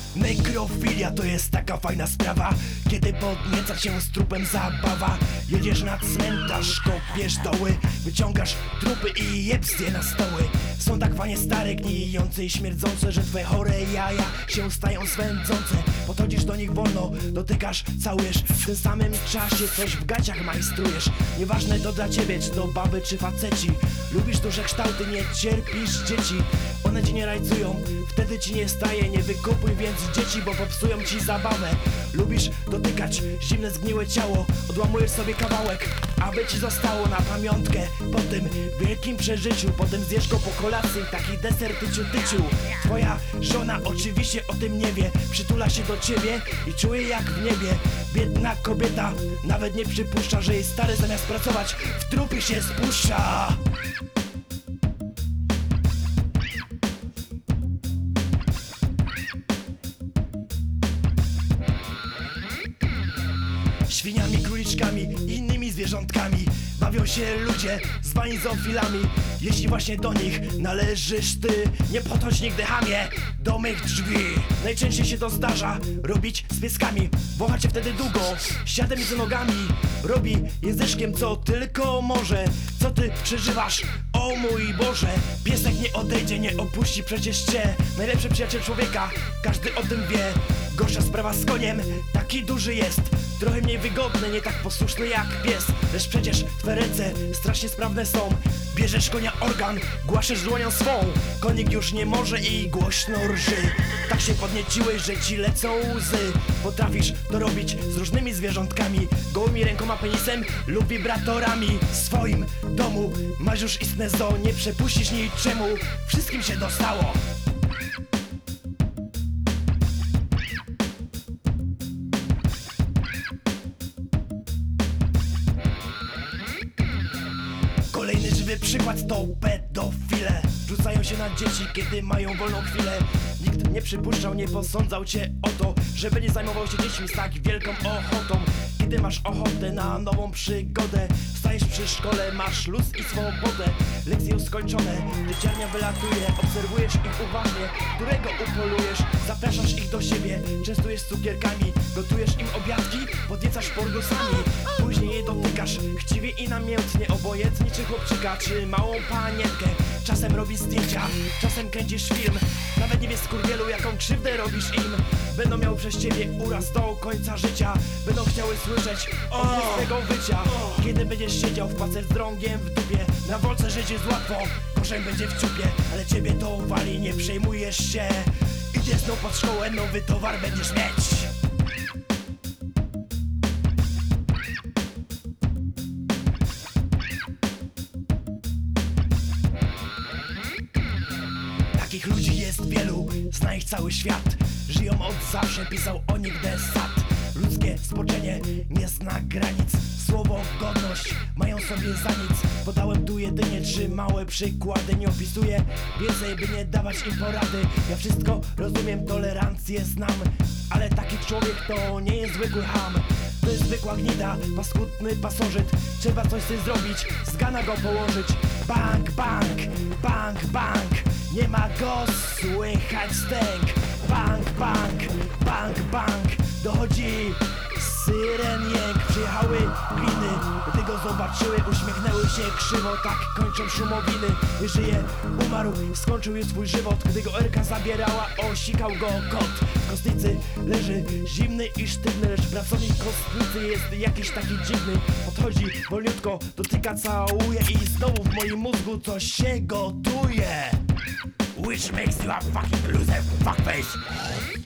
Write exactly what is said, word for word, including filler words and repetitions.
Nekrofilia to jest taka fajna sprawa, kiedy podnieca się z trupem zabawa. Jedziesz na cmentarz, kopiesz doły, wyciągasz trupy i jebs je na stoły. Są tak fajnie stare, gnijące i śmierdzące, że twoje chore jaja się stają swędzące. Podchodzisz do nich wolno, dotykasz, całujesz, w tym samym czasie coś w gaciach majstrujesz. Nieważne to dla ciebie, czy to baby, czy faceci. Lubisz duże kształty, nie cierpisz dzieci. One ci nie rajcują, wtedy ci nie staje. Nie wykupuj więc dzieci, bo popsują ci zabawę. Lubisz dotykać zimne, zgniłe ciało, odłamujesz sobie kawałek, aby ci zostało na pamiątkę po tym wielkim przeżyciu. Potem zjesz go po kolacji, taki deser tyciu tyciu. Twoja żona oczywiście o tym nie wie, przytula się do ciebie i czuje jak w niebie. Biedna kobieta nawet nie przypuszcza, że jej stary zamiast pracować w trupie się spuszcza. Świniami, króliczkami i innymi zwierzątkami bawią się ludzie zwani zoofilami. Jeśli właśnie do nich należysz ty, nie podchodź nigdy, chamie, do mych drzwi. Najczęściej się to zdarza robić z pieskami. Wącha cię wtedy długo, siadem i z nogami. Robi języczkiem co tylko może. Co ty przeżywasz? O mój Boże! Piesek nie odejdzie, nie opuści przecież cię. Najlepszy przyjaciel człowieka, każdy o tym wie. Gorsza sprawa z koniem, taki duży jest, trochę mniej wygodny, nie tak posłuszny jak pies. Lecz przecież twe ręce strasznie sprawne są. Bierzesz konia organ, głaszesz dłonią swą. Konik już nie może i głośno rży. Tak się podnieciłeś, że ci lecą łzy. Potrafisz to robić z różnymi zwierzątkami, gołymi rękoma, penisem lub wibratorami. W swoim domu masz już istne zoo, nie przepuścisz niczemu, wszystkim się dostało. Kolejny żywy przykład to pedofile. Rzucają się na dzieci, kiedy mają wolną chwilę. Nikt nie przypuszczał, nie posądzał cię o to, że będzie zajmował się dziećmi z tak wielką ochotą. Kiedy masz ochotę na nową przygodę, wstajesz przy szkole, masz luz i swobodę. Lekcje już skończone, dzieciarnia wylatuje. Obserwujesz ich uważnie, którego upolujesz. Zapraszasz ich do siebie, częstujesz cukierkami, gotujesz im obiadki, podniecasz porgosami. Później je dotykasz, chciwie i namiętnie, obojętnie czy chłopczyka, czy małą panienkę. Czasem robisz zdjęcia, czasem kręcisz film. Nawet nie wiesz, skurwielu, jaką krzywdę robisz im. Będą miały przez ciebie uraz do końca życia. Będą chciały słyszeć odgłos twego wycia. Kiedy będziesz siedział w pacer z drągiem w dupie, na wolce żyć jest łatwo, korzeń będzie w ciupie. Ale ciebie to wali, nie przejmujesz się. Idziesz znów pod szkołę, nowy towar będziesz mieć. Takich ludzi jest wielu, zna ich cały świat. Żyją od zawsze, pisał o nich Desat. Ludzkie spoczenie nie zna granic. Słowo godność mają sobie za nic. Podałem tu jedynie trzy małe przykłady. Nie opisuję więcej, by nie dawać im porady. Ja wszystko rozumiem, tolerancję znam, ale taki człowiek to nie jest zwykły cham. To jest zwykła gnida, paskudny pasożyt. Trzeba coś z tym zrobić, zgana go położyć. Bang, bang, bang, bang. Nie ma go, słychać stęk. Bang, bang, bang, bang. Dochodzi syren jęk. Przyjechały gliny, gdy go zobaczyły, uśmiechnęły się krzywo. Tak kończą szumowiny. Nie żyje, umarł, skończył już swój żywot. Gdy go Erka zabierała, osikał go kot. W kostnicy leży zimny i sztywny, lecz pracownik kostnicy jest jakiś taki dziwny. Podchodzi wolniutko, dotyka, całuje i znowu w moim mózgu coś się gotuje. Which makes you a fucking loser, fuckface.